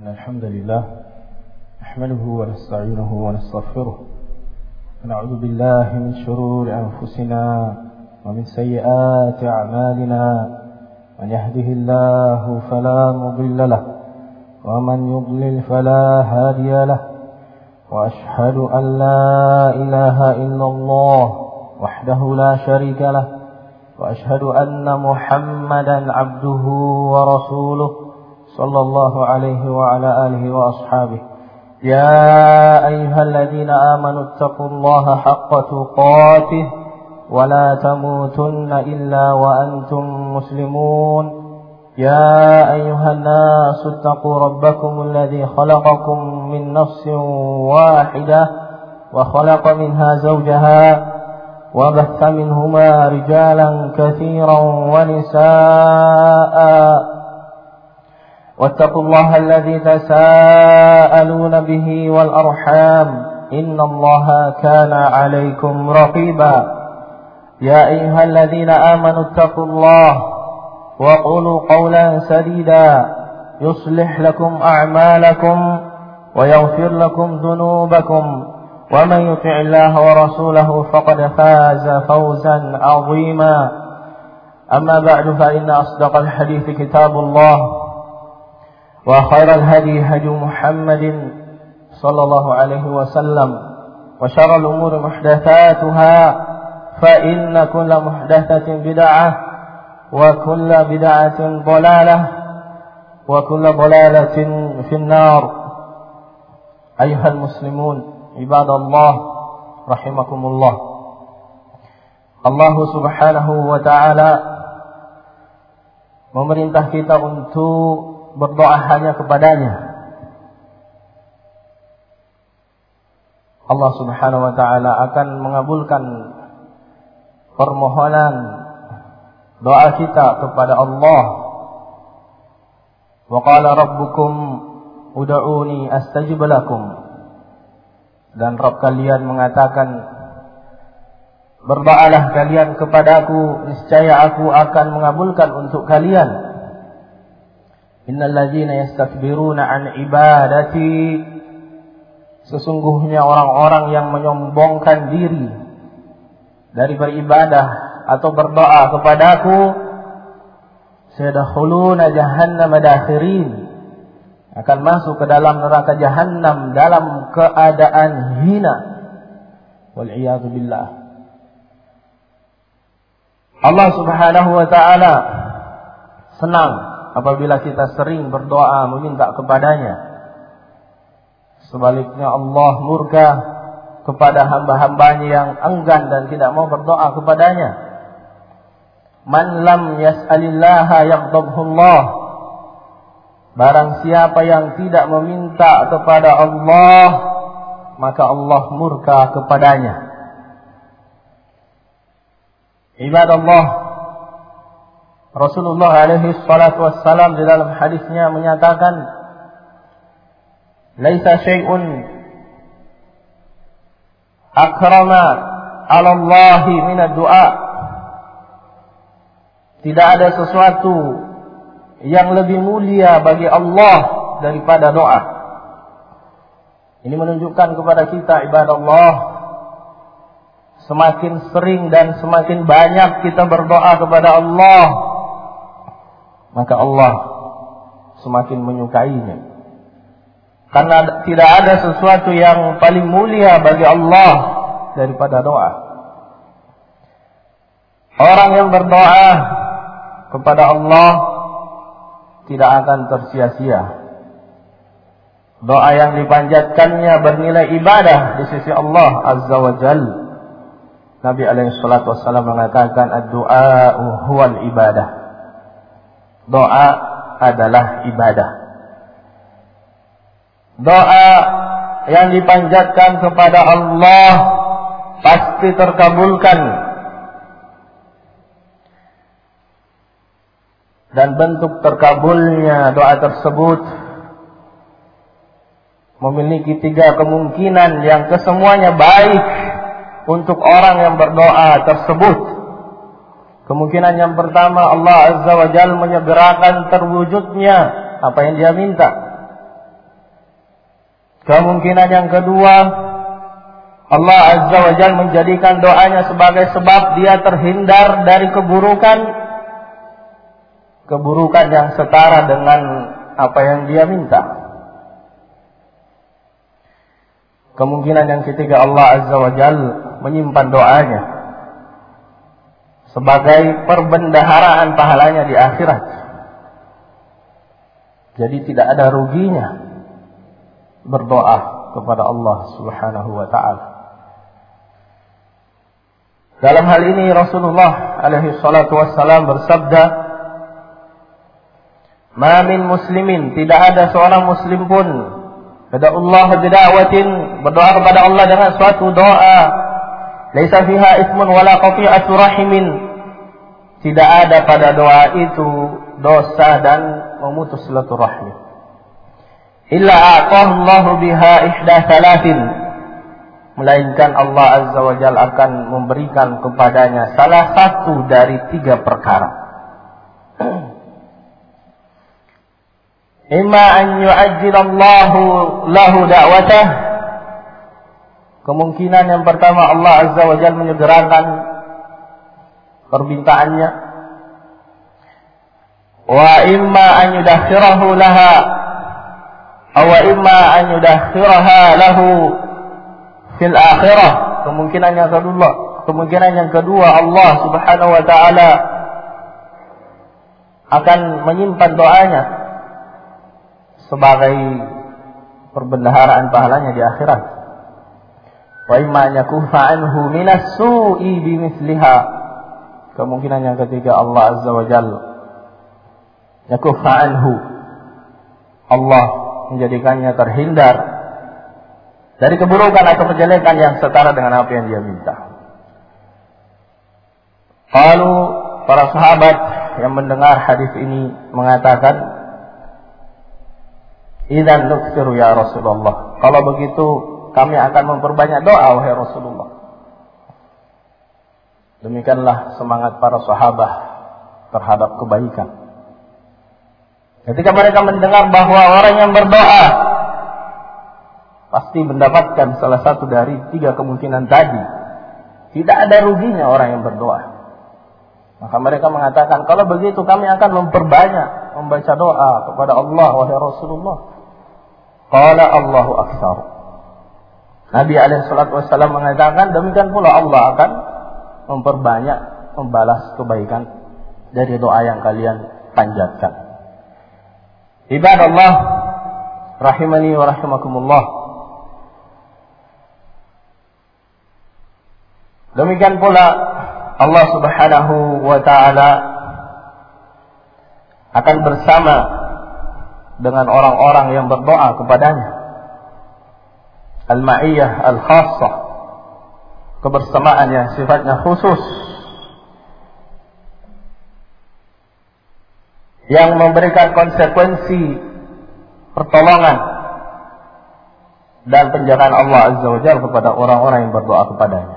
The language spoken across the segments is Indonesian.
الحمد لله نحمده ونستعينه ونستغفره ونعوذ بالله من شرور أنفسنا ومن سيئات أعمالنا من يهده الله فلا مضل له ومن يضلل فلا هادي له وأشهد أن لا إله إلا الله وحده لا شريك له وأشهد أن محمدا عبده ورسوله صلى الله عليه وعلى آله وأصحابه يا أيها الذين آمنوا اتقوا الله حق تقاته ولا تموتن إلا وأنتم مسلمون يا أيها الناس اتقوا ربكم الذي خلقكم من نفس واحدة وخلق منها زوجها وبث منهما رجالا كثيرا ونساء واتقوا الله الذي تساءلون به والأرحام إن الله كان عليكم رقيبا يا أيها الذين آمنوا اتقوا الله وقولوا قولا سديدا يصلح لكم أعمالكم ويغفر لكم ذنوبكم ومن يطع الله ورسوله فقد فاز فوزا عظيما أما بعد فإن أصدق الحديث كتاب الله وخير الهدي هدي محمد صلى الله عليه وسلم وشر الأمور محدثاتها فإن كل محدثة بدعة وكل بدعة ضلالة وكل ضلالة في النار أيها المسلمون عباد الله رحمكم الله. Allah subhanahu wa ta'ala memerintah kita untuk berdoa hanya kepadanya. Allah subhanahu wa ta'ala akan mengabulkan permohonan doa kita kepada Allah. Wa qala rabbukum ud'uni astajib lakum. Dan Rabb kalian mengatakan, berdoalah kalian kepadaku, niscaya aku akan mengabulkan untuk kalian. Innal ladzina yastakbiruna an ibadati, sesungguhnya orang-orang yang menyombongkan diri dari beribadah atau berdoa kepadaku, sayadkhuluna jahannama dakhirin, akan masuk ke dalam neraka jahannam dalam keadaan hina. Wal iyadu billah. Allah subhanahu wa ta'ala senang apabila kita sering berdoa meminta kepadanya. Sebaliknya Allah murka kepada hamba-hambanya yang enggan dan tidak mau berdoa kepadanya. Man lam yas'alillaha yaghdabhullah. Barang siapa yang tidak meminta kepada Allah, maka Allah murka kepadanya. Ibadallah, Rasulullah alaihi salatu wassalam di dalam hadisnya menyatakan, laisa syai'un akrama 'ala Allah min ad-du'a. Tidak ada sesuatu yang lebih mulia bagi Allah daripada doa. Ini menunjukkan kepada kita, ibadallah, semakin sering dan semakin banyak kita berdoa kepada Allah, maka Allah semakin menyukainya. Karena tidak ada sesuatu yang paling mulia bagi Allah daripada doa. Orang yang berdoa kepada Allah tidak akan tersia-sia. Doa yang dipanjatkannya bernilai ibadah di sisi Allah Azza wa Jal. Nabi alaihi salatu wassalam mengatakan, ad-du'a huwal ibadah. Doa adalah ibadah. Doa yang dipanjatkan kepada Allah pasti terkabulkan. Dan bentuk terkabulnya doa tersebut memiliki 3 kemungkinan yang kesemuanya baik untuk orang yang berdoa tersebut. Kemungkinan yang pertama, Allah Azza wa Jalla menyegerakan terwujudnya apa yang dia minta. Kemungkinan yang kedua, Allah Azza wa Jalla menjadikan doanya sebagai sebab dia terhindar dari keburukan yang setara dengan apa yang dia minta. Kemungkinan yang ketiga, Allah Azza wa Jalla menyimpan doanya sebagai perbendaharaan pahalanya di akhirat. Jadi tidak ada ruginya berdoa kepada Allah Subhanahu wa ta'ala. Dalam hal ini Rasulullah alaihi salatu wassalam bersabda, "Ma min muslimin," tidak ada seorang muslim pun, Allah bida'watin, berdoa kepada Allah dengan suatu doa, laisa fiha ismun wala qati'atu rahimin, tidak ada pada doa itu dosa dan memutus silaturahmi, illa a'tahu Allah biha ihda thalathin, melainkan Allah Azza wa Jalla akan memberikan kepadanya salah satu dari 3 perkara. Imma an yu'ajjilallahu lahu da'watah, kemungkinan yang pertama Allah Azza wa Jalla menyegerakan permintaannya. Wa imma an yudakhirahu laha, aw imma an yudakhiraha lahu fil akhirah, kemungkinan yang kedua Allah Subhanahu wa ta'ala akan menyimpan doanya sebagai perbendaharaan pahalanya di akhirat. Wa imma yakuffa anhu minas su'i bimithliha, kemungkinan yang ketiga Allah Azza wa Jalla yakuffa anhu, Allah menjadikannya terhindar dari keburukan atau kejelekan yang setara dengan apa yang dia minta. Lalu para sahabat yang mendengar hadis ini mengatakan, "Idzan nuksiru ya Rasulullah." Kalau begitu kami akan memperbanyak doa wahai Rasulullah. Demikianlah semangat para sahabat terhadap kebaikan. Ketika mereka mendengar bahwa orang yang berdoa pasti mendapatkan salah satu dari 3 kemungkinan tadi, tidak ada ruginya orang yang berdoa, maka mereka mengatakan, kalau begitu kami akan memperbanyak membaca doa kepada Allah wahai Rasulullah. Qala Allahu aktsar. Nabi alaihi salatu wasallam mengatakan, demikian pula Allah akan memperbanyak membalas kebaikan dari doa yang kalian panjatkan. Ibadallah rahimani wa rahimakumullah. Demikian pula Allah Subhanahu wa ta'ala akan bersama dengan orang-orang yang berdoa kepadanya. Al-ma'iyyah al-khassah, kebersamaan yang sifatnya khusus, yang memberikan konsekuensi pertolongan dan penjagaan Allah Azza wa Jalla kepada orang-orang yang berdoa kepadanya.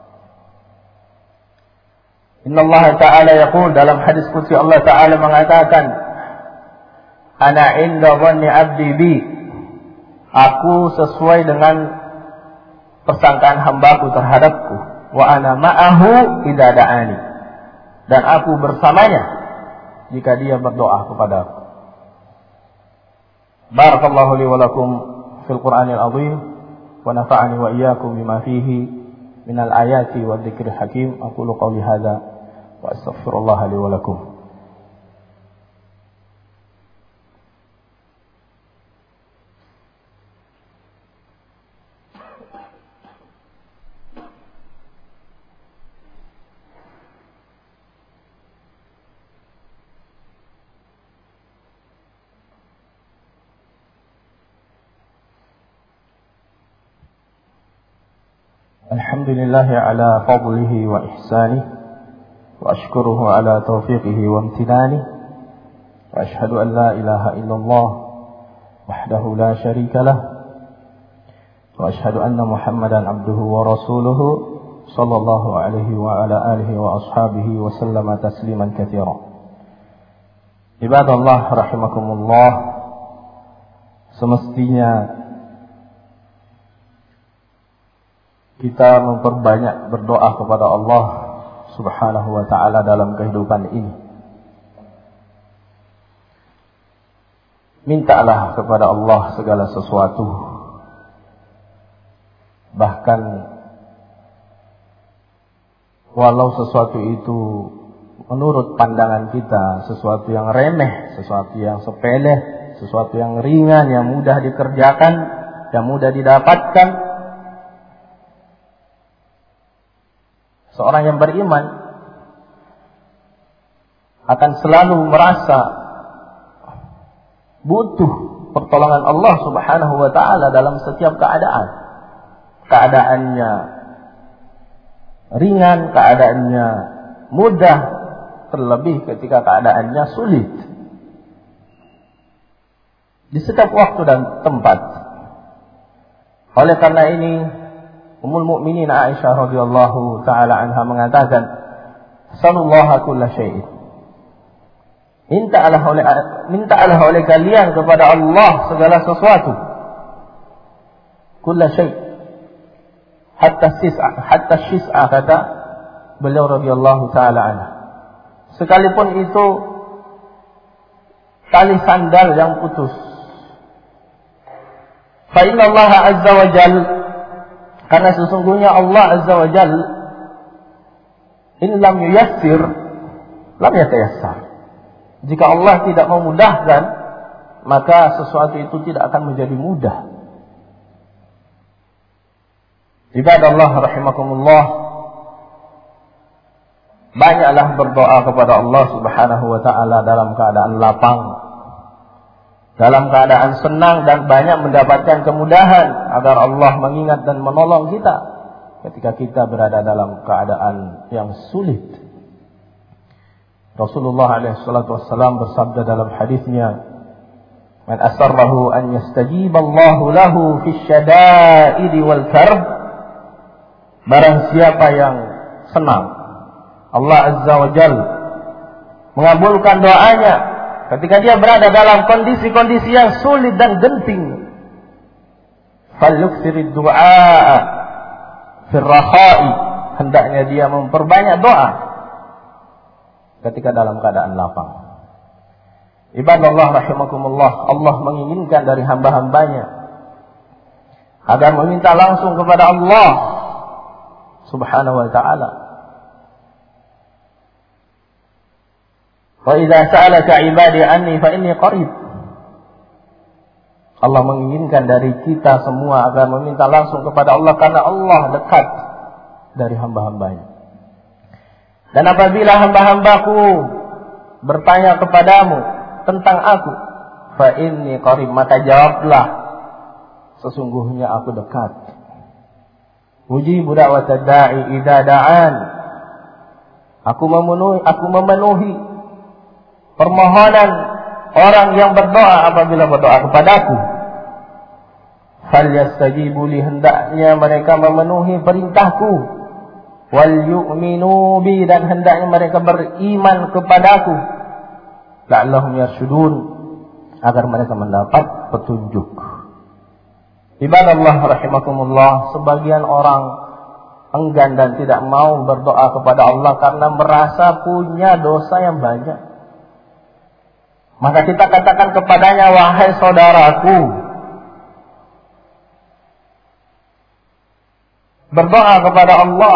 Inna Allah Ta'ala yaqul, dalam hadis qudsi Allah Ta'ala mengatakan, "Ana inda dhanni 'abdi bi." Aku sesuai dengan persangkaan hambaku terhadapku. Wa ana ma'ahu idza da'ani. Dan aku bersamanya jika dia berdoa kepadaku. Barakallahu li wa lakum fil Qur'anil azim wa nafa'ani wa iyyakum bima fihi minal ayati wa dzikril hakim. Aqulu qawli hadza wa astaghfirullah li wa lakum. Alhamdulillahi ala fadlihi wa ihsanih, wa ashkuruhu ala taufiqihi wa amtinanih, wa ashhadu an la ilaha illallah wahdahu la syarika lah, wa ashhadu anna Muhammadan abduhu wa rasuluhu sallallahu alaihi wa ala alihi wa ashabihi wa sallama tasliman katsira. Ibadallah rahimakumullah, semestinya kita memperbanyak berdoa kepada Allah Subhanahu wa ta'ala dalam kehidupan ini. Mintalah kepada Allah segala sesuatu. Bahkan walau sesuatu itu menurut pandangan kita sesuatu yang remeh, sesuatu yang sepele, sesuatu yang ringan, yang mudah dikerjakan, yang mudah didapatkan, seorang yang beriman akan selalu merasa butuh pertolongan Allah Subhanahu wa ta'ala dalam setiap keadaan. Keadaannya ringan, keadaannya mudah, terlebih ketika keadaannya sulit. Di setiap waktu dan tempat. Oleh karena ini, Ummul Mukminin Aisyah radhiyallahu taala anha mengatakan, "Sallallahu kulla syai'in." Mintalah oleh kalian kepada Allah segala sesuatu. Kulla syai'. Hatta syis'a kata beliau radhiyallahu taala anha. Sekalipun itu tali sandal yang putus. Fa inna Allah azza wa jal, karena sesungguhnya Allah azza wa jal, in lam yuyassir lam yatayassar. Jika Allah tidak memudahkan, maka sesuatu itu tidak akan menjadi mudah. Ibadallah rahimakumullah, banyaklah berdoa kepada Allah Subhanahu wa ta'ala dalam keadaan lapang, dalam keadaan senang, dan banyak mendapatkan kemudahan agar Allah mengingat dan menolong kita ketika kita berada dalam keadaan yang sulit. Rasulullah SAW bersabda dalam hadisnya, "Man asarrahu an yastajiba Allahu lahu fi syada'id wal karb." Barang siapa yang senang Allah Azza wa Jal mengabulkan doanya ketika dia berada dalam kondisi-kondisi yang sulit dan genting, falyuksirid du'a fil rakha'i, hendaknya dia memperbanyak doa ketika dalam keadaan lapang. Ibadallah rahimakumullah, Allah menginginkan dari hamba-hambanya agar meminta langsung kepada Allah Subhanahu wa ta'ala. Wa idza sa'alaka 'ibadi anni fa inni qarib. Allah menginginkan dari kita semua agar meminta langsung kepada Allah karena Allah dekat dari hamba-hambanya. Dan apabila hamba-hambaku bertanya kepadamu tentang aku, fa inni qarib, maka jawablah, sesungguhnya aku dekat. Ujibu da'watad da'i idza da'an. Aku memenuhi permohonan orang yang berdoa apabila berdoa kepadaku. Falyastajibu li, hendaknya mereka memenuhi perintahku. Wal yu'minu bi, dan hendaknya mereka beriman kepadaku. La'allahum yarshudun, agar mereka mendapat petunjuk. Ibadallah rahimakumullah, sebagian orang enggan dan tidak mau berdoa kepada Allah karena merasa punya dosa yang banyak. Maka kita katakan kepadanya, wahai saudaraku, berdoa kepada Allah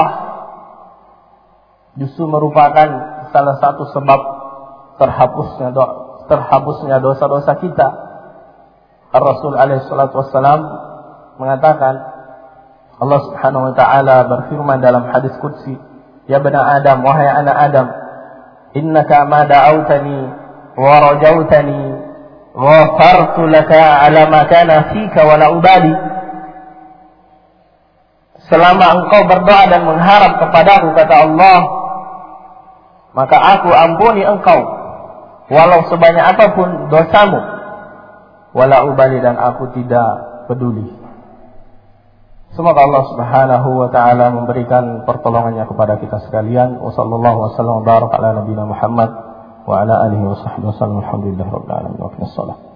justru merupakan salah satu sebab terhapusnya dosa-dosa kita. Ar-Rasul alaihi salatu wassalam mengatakan, Allah Subhanahu wa ta'ala berfirman dalam hadis qudsi, "Ya bani Adam, wahai anak Adam, innaka ma da'autani wa rajautani wa ghafartu laka ala ma kana fika wa la ubali." Selama engkau berdoa dan mengharap kepadaku, kata Allah, maka aku ampuni engkau walau sebanyak apapun dosamu, wala ubali, dan aku tidak peduli. Semoga Allah Subhanahu wa ta'ala memberikan pertolongannya kepada kita sekalian. Wa sallallahu wasallam wa baraka ala nabiyina Muhammad wa ala alihi wa sahbihi wasallam. Alhamdulillahirabbil alamin. Wa qina shalah.